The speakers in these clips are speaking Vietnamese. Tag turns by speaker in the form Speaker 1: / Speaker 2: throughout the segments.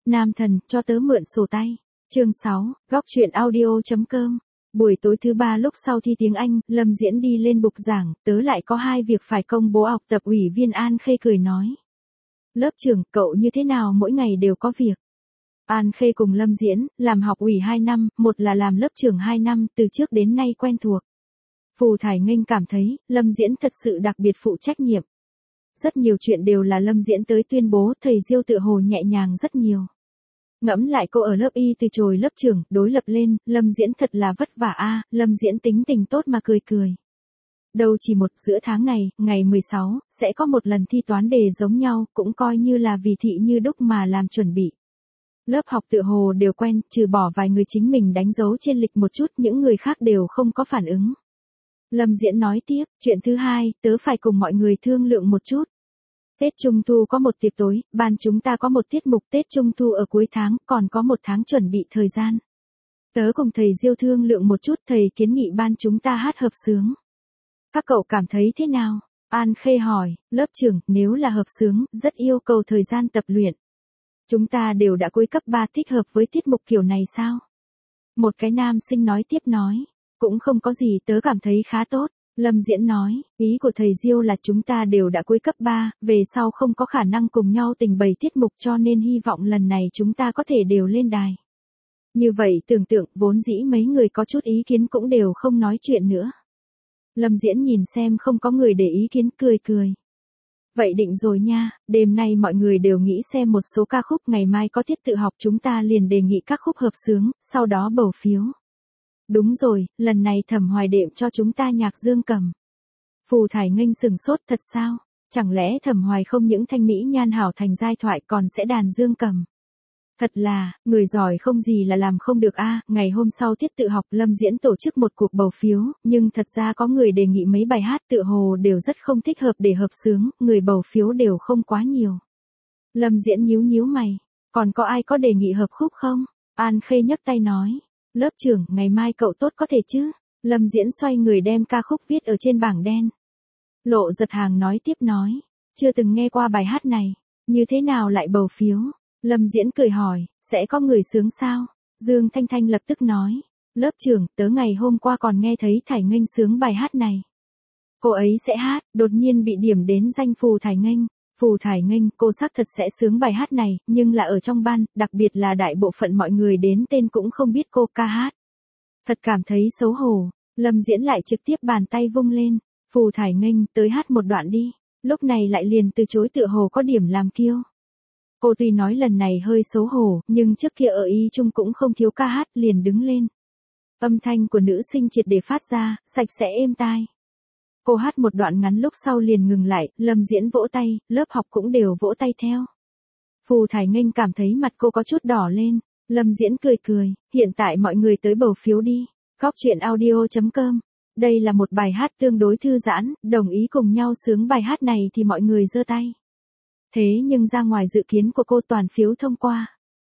Speaker 1: Nam thần, cho tớ mượn sổ tay. Chương 6, góc truyện audio.com. Buổi tối thứ 3 lúc sau thi tiếng Anh, Lâm Diễn đi lên bục giảng, tớ lại có 2 việc phải công bố học tập. Ủy viên An Khê cười nói. Lớp trưởng, cậu như thế nào mỗi ngày đều có việc? An Khê cùng Lâm Diễn, làm học ủy 2 năm, một là làm lớp trưởng 2 năm, từ trước đến nay quen thuộc. Phù Thải Nghênh cảm thấy, Lâm Diễn thật sự đặc biệt phụ trách nhiệm. Rất nhiều chuyện đều là Lâm Diễn tới tuyên bố, thầy Diêu tựa hồ nhẹ nhàng rất nhiều. Ngẫm lại cô ở lớp Y từ chồi lớp trưởng, đối lập lên, Lâm Diễn thật là vất vả a. Lâm Diễn tính tình tốt mà cười cười. Đâu chỉ giữa tháng này, ngày 16, sẽ có một lần thi toán đề giống nhau, cũng coi như là vì thị như đúc mà làm chuẩn bị. Lớp học tựa hồ đều quen, trừ bỏ vài người chính mình đánh dấu trên lịch một chút, những người khác đều không có phản ứng. Lâm Diễn nói tiếp, chuyện thứ hai, tớ phải cùng mọi người thương lượng một chút. Tết Trung Thu có một tiệc tối, ban chúng ta có một tiết mục Tết Trung Thu ở cuối tháng, còn có 1 tháng chuẩn bị thời gian. Tớ cùng thầy Diêu thương lượng một chút, thầy kiến nghị ban chúng ta hát hợp xướng. Các cậu cảm thấy thế nào? An Khê hỏi, lớp trưởng, nếu là hợp xướng, rất yêu cầu thời gian tập luyện. Chúng ta đều đã cuối cấp 3 thích hợp với tiết mục kiểu này sao? Một cái nam sinh nói tiếp nói, cũng không có gì, tớ cảm thấy khá tốt. Lâm Diễn nói, ý của thầy Diêu là chúng ta đều đã cuối cấp 3, về sau không có khả năng cùng nhau trình bày tiết mục cho nên hy vọng lần này chúng ta có thể đều lên đài. Như vậy tưởng tượng, vốn dĩ mấy người có chút ý kiến cũng đều không nói chuyện nữa. Lâm Diễn nhìn xem không có người để ý kiến, cười cười. Vậy định rồi nha, đêm nay mọi người đều nghĩ xem một số ca khúc, ngày mai có tiết tự học chúng ta liền đề nghị các khúc hợp xướng, sau đó bầu phiếu. Đúng rồi, lần này Thẩm Hoài đệm cho chúng ta nhạc dương cầm. Phù Thải Nghênh sừng sốt, thật sao? Chẳng lẽ Thẩm Hoài không những thanh mỹ nhan hảo thành giai thoại còn sẽ đàn dương cầm? Thật là, người giỏi không gì là làm không được a. Ngày hôm sau tiết tự học, Lâm Diễn tổ chức một cuộc bầu phiếu, nhưng thật ra có người đề nghị mấy bài hát tựa hồ đều rất không thích hợp để hợp xướng, người bầu phiếu đều không quá nhiều. Lâm Diễn nhíu mày, còn có ai có đề nghị hợp khúc không? An Khê nhấc tay nói. Lớp trưởng, ngày mai cậu tốt có thể chứ? Lâm Diễn xoay người đem ca khúc viết ở trên bảng đen. Lộ Giật Hàng nói tiếp nói, chưa từng nghe qua bài hát này, như thế nào lại bầu phiếu? Lâm Diễn cười hỏi, sẽ có người sướng sao? Dương Thanh Thanh lập tức nói, lớp trưởng, tớ ngày hôm qua còn nghe thấy Thải Nghênh sướng bài hát này. Cô ấy sẽ hát, đột nhiên bị điểm đến danh Phù Thải Nghênh. Phù Thải Nghênh, cô xác thật sẽ sướng bài hát này, nhưng là ở trong ban, đặc biệt là đại bộ phận mọi người đến tên cũng không biết cô ca hát. Thật cảm thấy xấu hổ, Lâm Diễn lại trực tiếp bàn tay vung lên, Phù Thải Nghênh, tới hát một đoạn đi, lúc này lại liền từ chối tựa hồ có điểm làm kiêu. Cô tuy nói lần này hơi xấu hổ, nhưng trước kia ở Y Trung cũng không thiếu ca hát, liền đứng lên. Âm thanh của nữ sinh triệt để phát ra, sạch sẽ êm tai. Cô hát một đoạn ngắn lúc sau liền ngừng lại, Lâm Diễn vỗ tay, lớp học cũng đều vỗ tay theo. Phù Thải Nghênh cảm thấy mặt cô có chút đỏ lên, Lâm Diễn cười cười, hiện tại mọi người tới bầu phiếu đi. Góc truyện audio.com. Đây là một bài hát tương đối thư giãn, đồng ý cùng nhau sướng bài hát này thì mọi người giơ tay. Thế nhưng ra ngoài dự kiến của cô, toàn phiếu thông qua.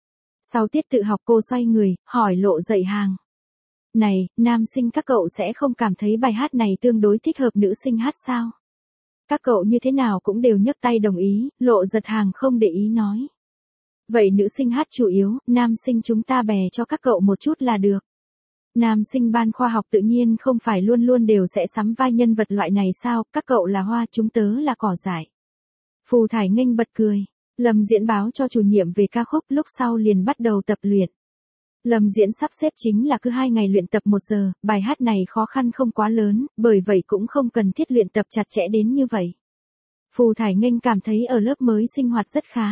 Speaker 1: Sau tiết tự học cô xoay người, hỏi Lộ Dậy Hàng. Này, nam sinh các cậu sẽ không cảm thấy bài hát này tương đối thích hợp nữ sinh hát sao? Các cậu như thế nào cũng đều nhấc tay đồng ý, Lộ Giật Hàng không để ý nói. Vậy nữ sinh hát chủ yếu, nam sinh chúng ta bè cho các cậu một chút là được. Nam sinh ban khoa học tự nhiên không phải luôn luôn đều sẽ sắm vai nhân vật loại này sao, các cậu là hoa, chúng tớ là cỏ dại. Phù Thải Nghênh bật cười, Lâm Diễn báo cho chủ nhiệm về ca khúc, lúc sau liền bắt đầu tập luyện. Lâm Diễn sắp xếp chính là cứ 2 ngày luyện tập 1 giờ, bài hát này khó khăn không quá lớn, bởi vậy cũng không cần thiết luyện tập chặt chẽ đến như vậy. Phù Thải Nghênh cảm thấy ở lớp mới sinh hoạt rất khá.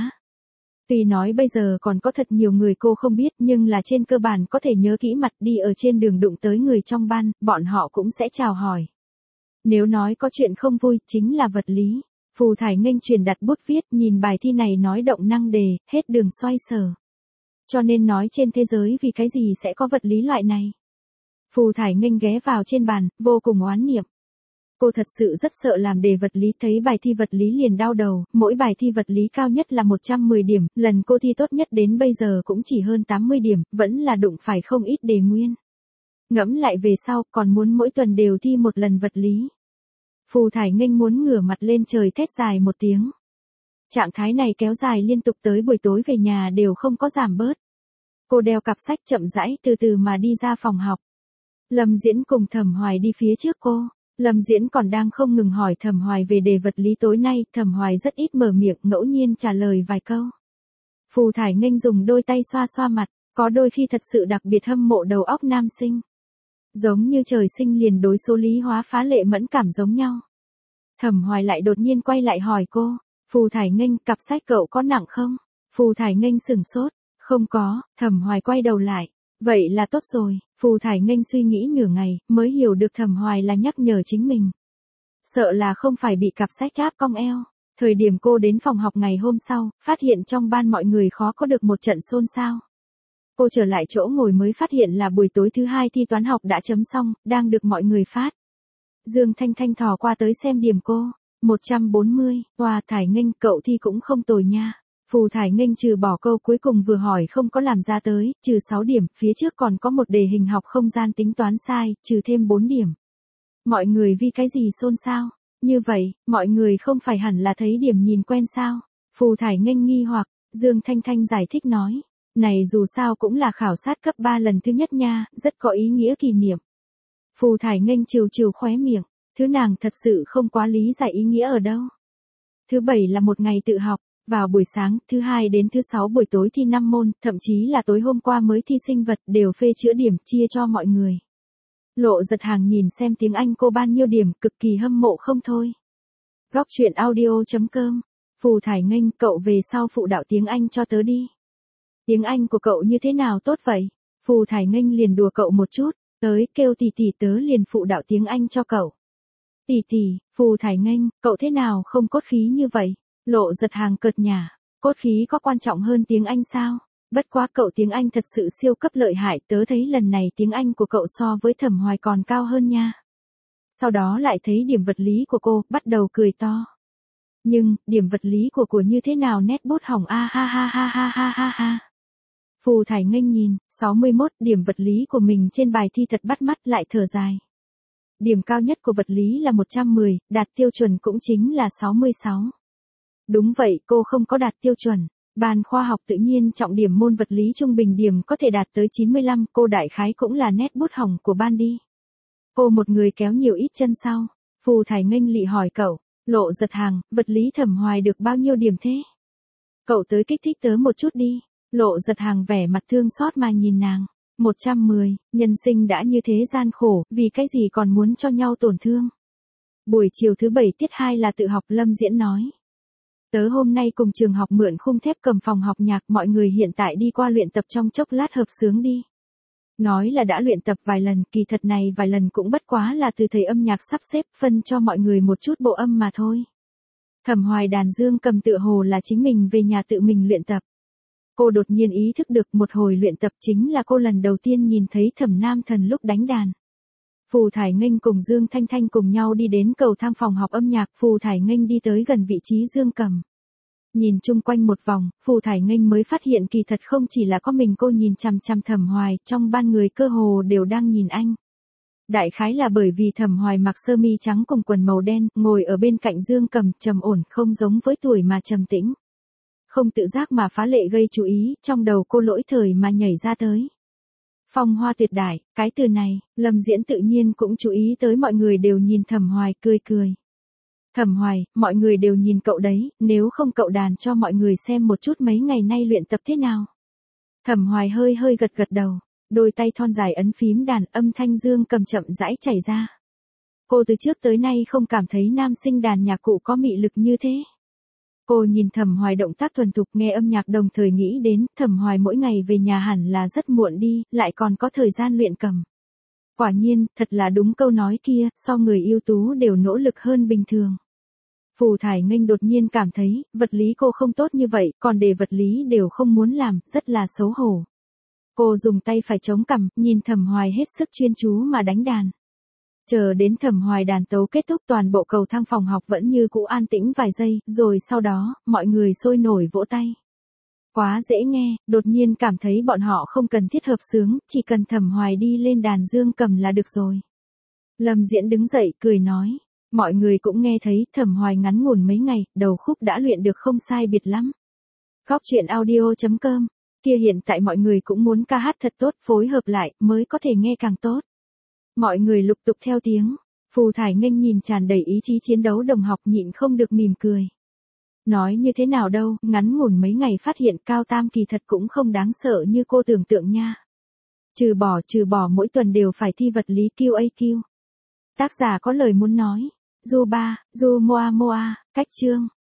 Speaker 1: Tuy nói bây giờ còn có thật nhiều người cô không biết, nhưng là trên cơ bản có thể nhớ kỹ mặt, đi ở trên đường đụng tới người trong ban, bọn họ cũng sẽ chào hỏi. Nếu nói có chuyện không vui, chính là vật lý. Phù Thải Nghênh truyền đặt bút viết, nhìn bài thi này nói động năng đề, hết đường xoay sở. Cho nên nói trên thế giới vì cái gì sẽ có vật lý loại này. Phù Thải Nghênh ghé vào trên bàn, vô cùng oán niệm. Cô thật sự rất sợ làm đề vật lý, thấy bài thi vật lý liền đau đầu, mỗi bài thi vật lý cao nhất là 110 điểm, lần cô thi tốt nhất đến bây giờ cũng chỉ hơn 80 điểm, vẫn là đụng phải không ít đề nguyên. Ngẫm lại về sau, còn muốn mỗi tuần đều thi một lần vật lý. Phù Thải Nghênh muốn ngửa mặt lên trời thét dài một tiếng. Trạng thái này kéo dài liên tục tới buổi tối về nhà đều không có giảm bớt. Cô đeo cặp sách chậm rãi từ từ mà đi ra phòng học. Lâm Diễn cùng Thẩm Hoài đi phía trước cô. Lâm Diễn còn đang không ngừng hỏi Thẩm Hoài về đề vật lý tối nay, Thẩm Hoài rất ít mở miệng, ngẫu nhiên trả lời vài câu. Phù Thải Nghênh dùng đôi tay xoa xoa mặt, có đôi khi thật sự đặc biệt hâm mộ đầu óc nam sinh. Giống như trời sinh liền đối số lý hóa phá lệ mẫn cảm giống nhau. Thẩm Hoài lại đột nhiên quay lại hỏi cô, Phù Thải Nghênh, cặp sách cậu có nặng không? Phù Thải Nghênh sửng sốt, không có. Thẩm Hoài quay đầu lại, vậy là tốt rồi. Phù Thải Nghênh suy nghĩ nửa ngày, mới hiểu được Thẩm Hoài là nhắc nhở chính mình. Sợ là không phải bị cặp sách áp cong eo. Thời điểm cô đến phòng học ngày hôm sau, phát hiện trong ban mọi người khó có được một trận xôn xao. Cô trở lại chỗ ngồi mới phát hiện là buổi tối thứ hai thi toán học đã chấm xong, đang được mọi người phát. Dương Thanh Thanh thò qua tới xem điểm cô. 140, Hoa Thải Nghênh, cậu thi cũng không tồi nha. Phù Thải Nghênh trừ bỏ câu cuối cùng vừa hỏi không có làm ra tới, trừ 6 điểm, phía trước còn có một đề hình học không gian tính toán sai, trừ thêm 4 điểm. Mọi người vì cái gì xôn xao? Như vậy, mọi người không phải hẳn là thấy điểm nhìn quen sao? Phù Thải Nghênh nghi hoặc, Dương Thanh Thanh giải thích nói. Này dù sao cũng là khảo sát cấp 3 lần thứ nhất nha, rất có ý nghĩa kỷ niệm. Phù Thải Nghênh trừ trừ khóe miệng, thứ nàng thật sự không quá lý giải ý nghĩa ở đâu. Thứ 7 là một ngày tự học, vào buổi sáng, thứ 2 đến thứ 6 buổi tối thi 5 môn, thậm chí là tối hôm qua mới thi sinh vật đều phê chữa điểm chia cho mọi người. Lộ Giật Hàng nhìn xem tiếng Anh cô bao nhiêu điểm, cực kỳ hâm mộ không thôi. Góc truyện audio.com, Phù Thải Nghênh, cậu về sau phụ đạo tiếng Anh cho tớ đi. Tiếng Anh của cậu như thế nào tốt vậy? Phù Thải Nghênh liền đùa cậu một chút, tới kêu tỷ tỷ tớ liền phụ đạo tiếng Anh cho cậu. Tỷ tỷ, Phù Thải Nghênh, cậu thế nào không cốt khí như vậy? Lộ Giật Hàng cợt nhả, cốt khí có quan trọng hơn tiếng Anh sao? Bất quá cậu tiếng Anh thật sự siêu cấp lợi hại, tớ thấy lần này tiếng Anh của cậu so với Thẩm Hoài còn cao hơn nha. Sau đó lại thấy điểm vật lý của cô, bắt đầu cười to. Nhưng, điểm vật lý của như thế nào nét bút hỏng a ha ha ha ha ha ha ha. Phù Thải Nghênh nhìn, 61 điểm vật lý của mình trên bài thi thật bắt mắt lại thở dài. Điểm cao nhất của vật lý là 110, đạt tiêu chuẩn cũng chính là 66. Đúng vậy, cô không có đạt tiêu chuẩn. Ban khoa học tự nhiên trọng điểm môn vật lý trung bình điểm có thể đạt tới 95, cô đại khái cũng là nét bút hỏng của ban đi. Cô một người kéo nhiều ít chân sau. Phù Thải Nghênh lị hỏi cậu, Lộ Giật Hàng, vật lý Thẩm Hoài được bao nhiêu điểm thế? Cậu tới kích thích tớ một chút đi. Lộ Giật Hàng vẻ mặt thương xót mà nhìn nàng. 110, nhân sinh đã như thế gian khổ, vì cái gì còn muốn cho nhau tổn thương. Buổi chiều thứ 7 tiết 2 là tự học, Lâm Diễn nói. Tớ hôm nay cùng trường học mượn khung thép cầm phòng học nhạc, mọi người hiện tại đi qua luyện tập trong chốc lát hợp xướng đi. Nói là đã luyện tập vài lần, kỳ thật này vài lần cũng bất quá là từ thầy âm nhạc sắp xếp phân cho mọi người một chút bộ âm mà thôi. Thẩm Hoài đàn dương cầm tựa hồ là chính mình về nhà tự mình luyện tập. Cô đột nhiên ý thức được một hồi luyện tập chính là cô lần đầu tiên nhìn thấy Thẩm Nam Thần lúc đánh đàn. Phù Thải Nghênh cùng Dương Thanh Thanh cùng nhau đi đến cầu thang phòng học âm nhạc, Phù Thải Nghênh đi tới gần vị trí Dương cầm. Nhìn chung quanh một vòng, Phù Thải Nghênh mới phát hiện kỳ thật không chỉ là có mình cô nhìn chằm chằm Thẩm Hoài, trong ban người cơ hồ đều đang nhìn anh. Đại khái là bởi vì Thẩm Hoài mặc sơ mi trắng cùng quần màu đen, ngồi ở bên cạnh Dương cầm, trầm ổn, không giống với tuổi mà trầm tĩnh. Không tự giác mà phá lệ gây chú ý, trong đầu cô lỗi thời mà nhảy ra tới. Phong hoa tuyệt đại, cái từ này, Lâm Diễn tự nhiên cũng chú ý tới mọi người đều nhìn Thẩm Hoài cười cười. Thẩm Hoài, mọi người đều nhìn cậu đấy, nếu không cậu đàn cho mọi người xem một chút mấy ngày nay luyện tập thế nào. Thẩm Hoài hơi hơi gật gật đầu, đôi tay thon dài ấn phím đàn, âm thanh dương cầm chậm rãi chảy ra. Cô từ trước tới nay không cảm thấy nam sinh đàn nhạc cụ có mị lực như thế. Cô nhìn Thẩm Hoài động tác thuần thục, nghe âm nhạc đồng thời nghĩ đến, Thẩm Hoài mỗi ngày về nhà hẳn là rất muộn đi, lại còn có thời gian luyện cầm. Quả nhiên, thật là đúng câu nói kia, so người ưu tú đều nỗ lực hơn bình thường. Phù Thải Nghênh đột nhiên cảm thấy, vật lý cô không tốt như vậy, còn đề vật lý đều không muốn làm, rất là xấu hổ. Cô dùng tay phải chống cằm, nhìn Thẩm Hoài hết sức chuyên chú mà đánh đàn. Chờ đến Thẩm Hoài đàn tấu kết thúc, toàn bộ cầu thang phòng học vẫn như cũ an tĩnh vài giây, rồi sau đó, mọi người sôi nổi vỗ tay. Quá dễ nghe, đột nhiên cảm thấy bọn họ không cần thiết hợp xướng, chỉ cần Thẩm Hoài đi lên đàn dương cầm là được rồi. Lâm Diễn đứng dậy cười nói, Mọi người cũng nghe thấy, Thẩm Hoài ngắn ngủn mấy ngày, đầu khúc đã luyện được không sai biệt lắm. Góc truyện audio.com, kia hiện tại mọi người cũng muốn ca hát thật tốt, phối hợp lại, mới có thể nghe càng tốt. Mọi người lục tục theo tiếng, Phù Thải Nghênh nhìn tràn đầy ý chí chiến đấu đồng học nhịn không được mỉm cười. Nói như thế nào đâu, ngắn ngủn mấy ngày phát hiện Cao Tam kỳ thật cũng không đáng sợ như cô tưởng tượng nha. Trừ bỏ mỗi tuần đều phải thi vật lý QAQ. Tác giả có lời muốn nói. Du Moa, cách chương.